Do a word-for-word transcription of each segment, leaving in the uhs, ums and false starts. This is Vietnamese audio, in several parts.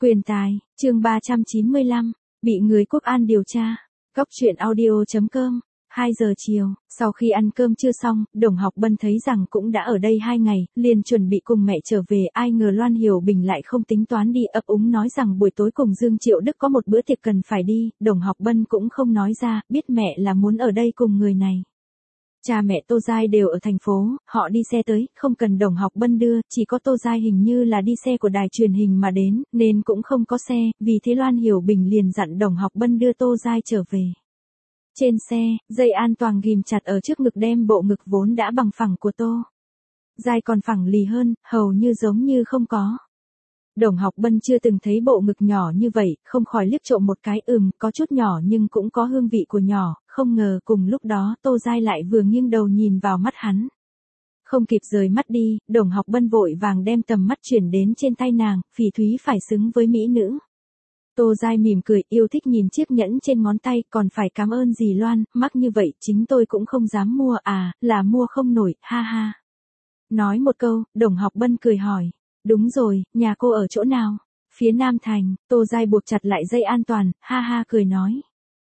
Quyền tài, chương ba trăm chín mươi lăm, bị người quốc an điều tra. Góc truyện audio chấm com. hai giờ chiều, sau khi ăn cơm trưa xong, Đồng Học Bân thấy rằng cũng đã ở đây hai ngày, liền chuẩn bị cùng mẹ trở về, ai ngờ Loan Hiểu Bình lại không tính toán đi, ấp úng nói rằng buổi tối cùng Dương Triệu Đức có một bữa tiệc cần phải đi, Đồng Học Bân cũng không nói ra, biết mẹ là muốn ở đây cùng người này. Cha mẹ Tô Giai đều ở thành phố, họ đi xe tới, không cần Đồng Học Bân đưa, chỉ có Tô Giai hình như là đi xe của đài truyền hình mà đến, nên cũng không có xe, vì thế Loan Hiểu Bình liền dặn Đồng Học Bân đưa Tô Giai trở về. Trên xe, dây an toàn ghim chặt ở trước ngực đem bộ ngực vốn đã bằng phẳng của Tô Giai còn phẳng lì hơn, hầu như giống như không có. Đồng Học Bân chưa từng thấy bộ ngực nhỏ như vậy, không khỏi liếc trộm một cái, ừm, có chút nhỏ nhưng cũng có hương vị của nhỏ, không ngờ cùng lúc đó Tô Giai lại vừa nghiêng đầu nhìn vào mắt hắn. Không kịp rời mắt đi, Đồng Học Bân vội vàng đem tầm mắt chuyển đến trên tay nàng, phỉ thúy phải xứng với mỹ nữ. Tô Giai mỉm cười, yêu thích nhìn chiếc nhẫn trên ngón tay, còn phải cảm ơn dì Loan, mắc như vậy chính tôi cũng không dám mua à, là mua không nổi, ha ha. Nói một câu, Đồng Học Bân cười hỏi. Đúng rồi, nhà cô ở chỗ nào? Phía Nam Thành, Tô Giai buộc chặt lại dây an toàn, ha ha cười nói.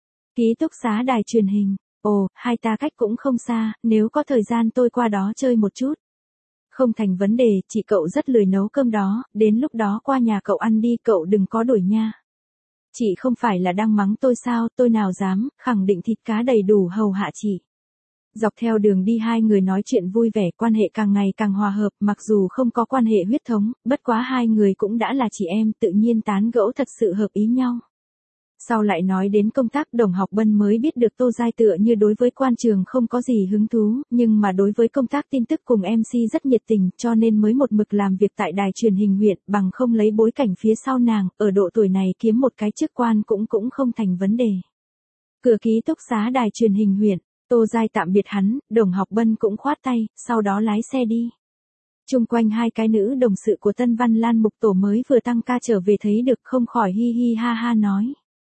Ký túc xá đài truyền hình, ồ, hai ta cách cũng không xa, nếu có thời gian tôi qua đó chơi một chút. Không thành vấn đề, chị cậu rất lười nấu cơm đó, đến lúc đó qua nhà cậu ăn đi, cậu đừng có đuổi nha. Chị không phải là đang mắng tôi sao, tôi nào dám, khẳng định thịt cá đầy đủ hầu hạ chị. Dọc theo đường đi hai người nói chuyện vui vẻ, quan hệ càng ngày càng hòa hợp, mặc dù không có quan hệ huyết thống, bất quá hai người cũng đã là chị em, tự nhiên tán gẫu thật sự hợp ý nhau. Sau lại nói đến công tác, Đồng Học Bân mới biết được Tô Giai tựa như đối với quan trường không có gì hứng thú, nhưng mà đối với công tác tin tức cùng em xê rất nhiệt tình, cho nên mới một mực làm việc tại đài truyền hình huyện, bằng không lấy bối cảnh phía sau nàng, ở độ tuổi này kiếm một cái chức quan cũng cũng không thành vấn đề. Cửa ký túc xá đài truyền hình huyện, Tô Giai tạm biệt hắn, Đồng Học Bân cũng khoát tay, sau đó lái xe đi. Chung quanh hai cái nữ đồng sự của Tân Văn Lan Mục Tổ mới vừa tăng ca trở về thấy được, không khỏi hi hi ha ha nói.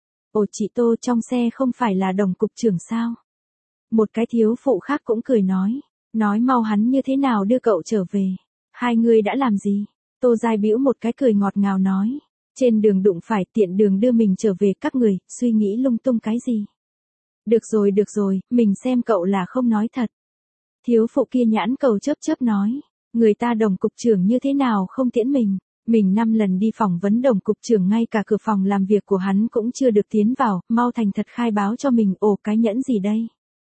Ồ chị Tô, trong xe không phải là Đồng cục trưởng sao? Một cái thiếu phụ khác cũng cười nói. Nói mau hắn như thế nào đưa cậu trở về? Hai người đã làm gì? Tô Giai bĩu một cái cười ngọt ngào nói. Trên đường đụng phải, tiện đường đưa mình trở về, các người, suy nghĩ lung tung cái gì? Được rồi được rồi, mình xem cậu là không nói thật. Thiếu phụ kia nhãn cầu chớp chớp nói. Người ta Đồng cục trưởng như thế nào không tiễn mình? Mình năm lần đi phỏng vấn Đồng cục trưởng, ngay cả cửa phòng làm việc của hắn cũng chưa được tiến vào, mau thành thật khai báo cho mình. Ồ, cái nhẫn gì đây?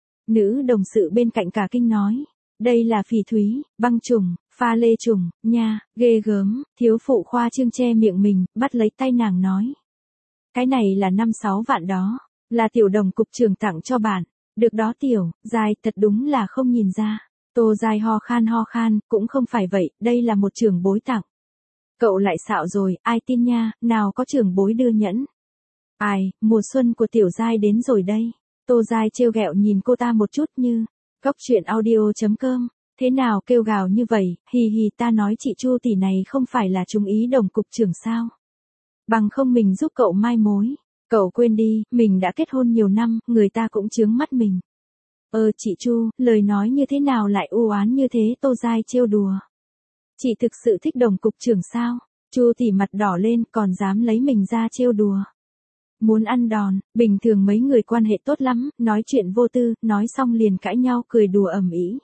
Nữ đồng sự bên cạnh cả kinh nói. Đây là phỉ thúy, băng trùng, pha lê trùng, nha, ghê gớm. Thiếu phụ khoa trương che miệng mình, bắt lấy tay nàng nói. Cái này là năm sáu vạn đó, là tiểu Đồng cục trưởng tặng cho bạn. Được đó tiểu, Giai, thật đúng là không nhìn ra. Tô Giai ho khan ho khan, cũng không phải vậy, đây là một trưởng bối tặng. Cậu lại xạo rồi, ai tin nha, nào có trưởng bối đưa nhẫn. Ai, mùa xuân của tiểu Giai đến rồi đây. Tô Giai trêu ghẹo nhìn cô ta một chút như. Góc truyện audio chấm com. Thế nào kêu gào như vậy, hì hì, ta nói chị Chu tỷ này không phải là trúng ý Đồng cục trưởng sao? Bằng không mình giúp cậu mai mối. Cậu quên đi, mình đã kết hôn nhiều năm, người ta cũng chướng mắt mình. Ờ chị Chu, lời nói như thế nào lại u oán như thế? Tô Giai trêu đùa. Chị thực sự thích Đồng cục trưởng sao? Chu tỷ mặt đỏ lên, còn dám lấy mình ra trêu đùa. Muốn ăn đòn, bình thường mấy người quan hệ tốt lắm, nói chuyện vô tư, nói xong liền cãi nhau cười đùa ầm ĩ.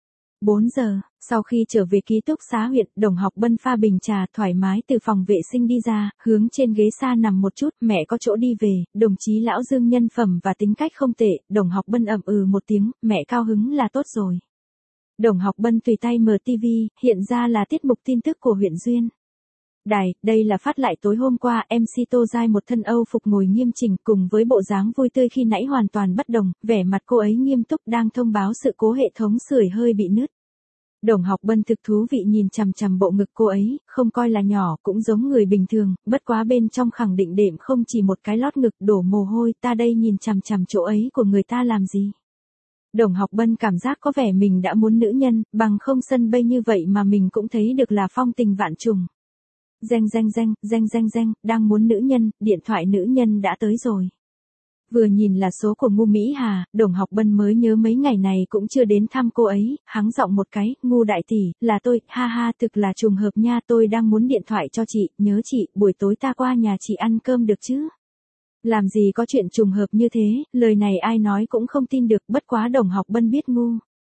bốn giờ, sau khi trở về ký túc xá huyện, Đồng Học Bân pha bình trà thoải mái từ phòng vệ sinh đi ra, hướng trên ghế xa nằm một chút, mẹ có chỗ đi về, đồng chí lão Dương nhân phẩm và tính cách không tệ, Đồng Học Bân ậm ừ một tiếng, mẹ cao hứng là tốt rồi. Đồng Học Bân tùy tay mở tivi, hiện ra là tiết mục tin tức của huyện Duyên. Đài, đây là phát lại tối hôm qua, em xê Tô Giai một thân Âu phục ngồi nghiêm chỉnh cùng với bộ dáng vui tươi khi nãy hoàn toàn bất đồng, vẻ mặt cô ấy nghiêm túc đang thông báo sự cố hệ thống sưởi hơi bị nứt. Đồng Học Bân thực thú vị nhìn chằm chằm bộ ngực cô ấy, không coi là nhỏ, cũng giống người bình thường, bất quá bên trong khẳng định đệm không chỉ một cái lót ngực đổ mồ hôi, ta đây nhìn chằm chằm chỗ ấy của người ta làm gì? Đồng Học Bân cảm giác có vẻ mình đã muốn nữ nhân, bằng không sân bay như vậy mà mình cũng thấy được là phong tình vạn trùng. Reng reng reng, reng reng reng, đang muốn nữ nhân, điện thoại nữ nhân đã tới rồi. Vừa nhìn là số của Ngu Mỹ Hà, Đồng Học Bân mới nhớ mấy ngày này cũng chưa đến thăm cô ấy, hắng giọng một cái, Ngu đại tỷ, là tôi, ha ha, thực là trùng hợp nha, tôi đang muốn điện thoại cho chị, nhớ chị, buổi tối ta qua nhà chị ăn cơm được chứ? Làm gì có chuyện trùng hợp như thế, lời này ai nói cũng không tin được, bất quá Đồng Học Bân biết Ngu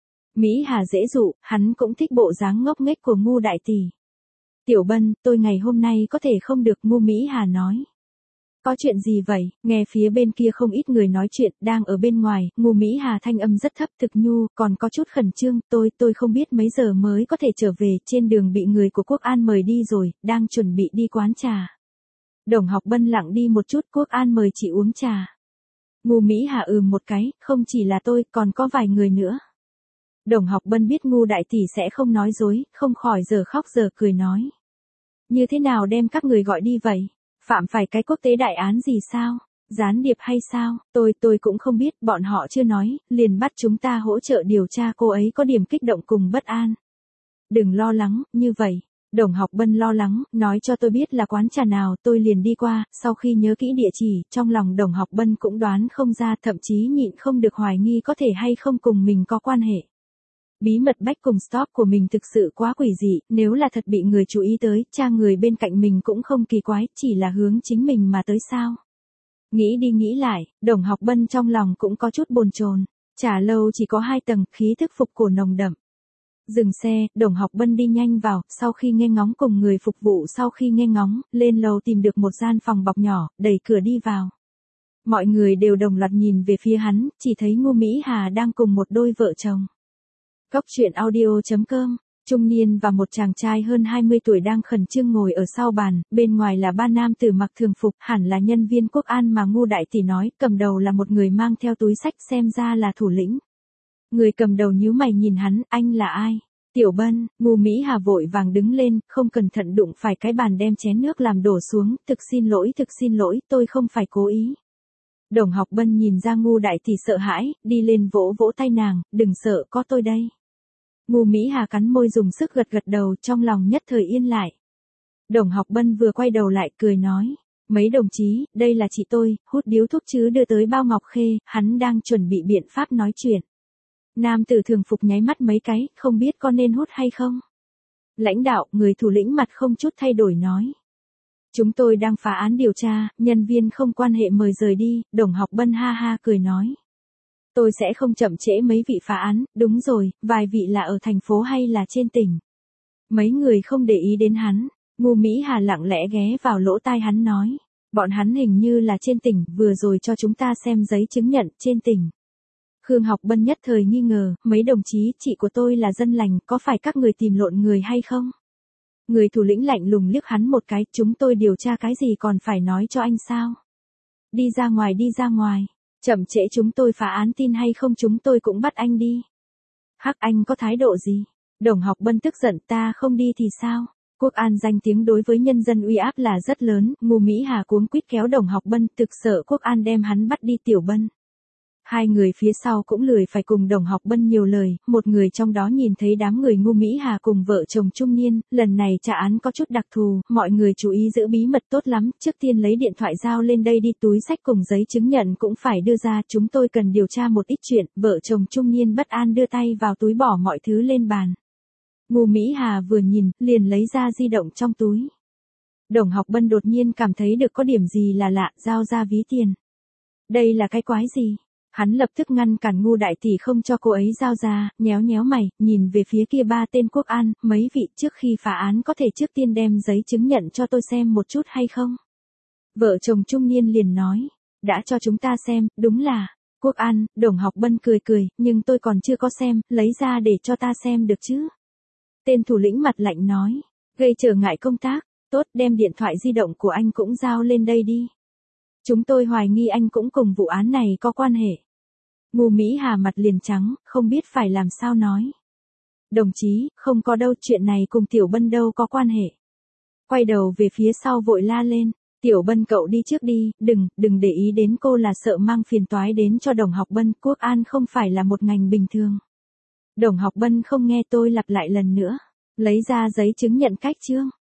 Mỹ Hà dễ dụ, hắn cũng thích bộ dáng ngốc nghếch của Ngu đại tỷ. Tiểu Bân, tôi ngày hôm nay có thể không được, Ngu Mỹ Hà nói. Có chuyện gì vậy? Nghe phía bên kia không ít người nói chuyện, đang ở bên ngoài, Ngu Mỹ Hà thanh âm rất thấp thực nhu, còn có chút khẩn trương, tôi, tôi không biết mấy giờ mới có thể trở về, trên đường bị người của Quốc An mời đi rồi, đang chuẩn bị đi quán trà. Đồng Học Bân lặng đi một chút, Quốc An mời chị uống trà. Ngu Mỹ Hà ừm một cái, không chỉ là tôi, còn có vài người nữa. Đồng Học Bân biết Ngu đại tỷ sẽ không nói dối, không khỏi giờ khóc giờ cười nói. Như thế nào đem các người gọi đi vậy? Phạm phải cái quốc tế đại án gì sao? Gián điệp hay sao? Tôi, tôi cũng không biết, bọn họ chưa nói, liền bắt chúng ta hỗ trợ điều tra cô ấy có điểm kích động cùng bất an. Đừng lo lắng, như vậy. Đồng Học Bân lo lắng, nói cho tôi biết là quán trà nào, tôi liền đi qua, sau khi nhớ kỹ địa chỉ, trong lòng Đồng Học Bân cũng đoán không ra, thậm chí nhịn không được hoài nghi có thể hay không cùng mình có quan hệ. Bí mật bách cùng stop của mình thực sự quá quỷ dị, nếu là thật bị người chú ý tới, cha người bên cạnh mình cũng không kỳ quái, chỉ là hướng chính mình mà tới sao. Nghĩ đi nghĩ lại, Đồng Học Bân trong lòng cũng có chút bồn chồn. Trà lâu chỉ có hai tầng, khí thức phục cổ nồng đậm. Dừng xe, Đồng Học Bân đi nhanh vào, sau khi nghe ngóng cùng người phục vụ sau khi nghe ngóng, lên lầu tìm được một gian phòng bọc nhỏ, đẩy cửa đi vào. Mọi người đều đồng loạt nhìn về phía hắn, chỉ thấy Ngu Mỹ Hà đang cùng một đôi vợ chồng. Góc truyện audio chấm com, trung niên và một chàng trai hơn hai mươi tuổi đang khẩn trương ngồi ở sau bàn, bên ngoài là ba nam tử mặc thường phục, hẳn là nhân viên Quốc An mà Ngu đại tỷ nói, cầm đầu là một người mang theo túi xách xem ra là thủ lĩnh. Người cầm đầu nhíu mày nhìn hắn, anh là ai? Tiểu Bân, Ngu Mỹ Hà vội vàng đứng lên, không cẩn thận đụng phải cái bàn đem chén nước làm đổ xuống, thực xin lỗi, thực xin lỗi, tôi không phải cố ý. Đồng Học Bân nhìn ra Ngu đại tỷ sợ hãi, đi lên vỗ vỗ tay nàng, đừng sợ, có tôi đây. Ngu Mỹ Hà cắn môi dùng sức gật gật đầu, trong lòng nhất thời yên lại. Đồng Học Bân vừa quay đầu lại cười nói, mấy đồng chí, đây là chị tôi, hút điếu thuốc chứ đưa tới bao ngọc khê, hắn đang chuẩn bị biện pháp nói chuyện. Nam tử thường phục nháy mắt mấy cái, không biết có nên hút hay không. Lãnh đạo, người thủ lĩnh mặt không chút thay đổi nói. Chúng tôi đang phá án điều tra, nhân viên không quan hệ mời rời đi, Đồng Học Bân ha ha cười nói. Tôi sẽ không chậm trễ mấy vị phá án, đúng rồi, vài vị là ở thành phố hay là trên tỉnh. Mấy người không để ý đến hắn, Ngu Mỹ Hà lặng lẽ ghé vào lỗ tai hắn nói. Bọn hắn hình như là trên tỉnh, vừa rồi cho chúng ta xem giấy chứng nhận trên tỉnh. Khương Học Bân nhất thời nghi ngờ, mấy đồng chí, chị của tôi là dân lành, có phải các người tìm lộn người hay không? Người thủ lĩnh lạnh lùng liếc hắn một cái, chúng tôi điều tra cái gì còn phải nói cho anh sao? Đi ra ngoài đi ra ngoài, chậm trễ chúng tôi phá án tin hay không chúng tôi cũng bắt anh đi. Hắc anh có thái độ gì? Đồng Học Bân tức giận, ta không đi thì sao? Quốc An danh tiếng đối với nhân dân uy áp là rất lớn, Ngu Mỹ Hà cuống quýt kéo Đồng Học Bân, thực sợ Quốc An đem hắn bắt đi. Tiểu Bân. Hai người phía sau cũng lười phải cùng Đồng Học Bân nhiều lời, một người trong đó nhìn thấy đám người Ngu Mỹ Hà cùng vợ chồng trung niên, lần này trả án có chút đặc thù, mọi người chú ý giữ bí mật tốt lắm, trước tiên lấy điện thoại giao lên đây đi, túi xách cùng giấy chứng nhận cũng phải đưa ra, chúng tôi cần điều tra một ít chuyện, vợ chồng trung niên bất an đưa tay vào túi bỏ mọi thứ lên bàn. Ngu Mỹ Hà vừa nhìn, liền lấy ra di động trong túi. Đồng Học Bân đột nhiên cảm thấy được có điểm gì là lạ, giao ra ví tiền. Đây là cái quái gì? Hắn lập tức ngăn cản Ngu đại tỷ không cho cô ấy giao ra, nhéo nhéo mày, nhìn về phía kia ba tên Quốc An, mấy vị trước khi phá án có thể trước tiên đem giấy chứng nhận cho tôi xem một chút hay không? Vợ chồng trung niên liền nói, đã cho chúng ta xem, đúng là, Quốc An, Đồng Học Bân cười cười, nhưng tôi còn chưa có xem, lấy ra để cho ta xem được chứ? Tên thủ lĩnh mặt lạnh nói, gây trở ngại công tác, tốt đem điện thoại di động của anh cũng giao lên đây đi. Chúng tôi hoài nghi anh cũng cùng vụ án này có quan hệ. Ngu Mỹ Hà mặt liền trắng, không biết phải làm sao nói. Đồng chí, không có đâu, chuyện này cùng Tiểu Bân đâu có quan hệ. Quay đầu về phía sau vội la lên, Tiểu Bân cậu đi trước đi, đừng, đừng để ý đến cô là sợ mang phiền toái đến cho Đồng Học Bân, Quốc An không phải là một ngành bình thường. Đồng Học Bân không nghe tôi lặp lại lần nữa, lấy ra giấy chứng nhận cách chương.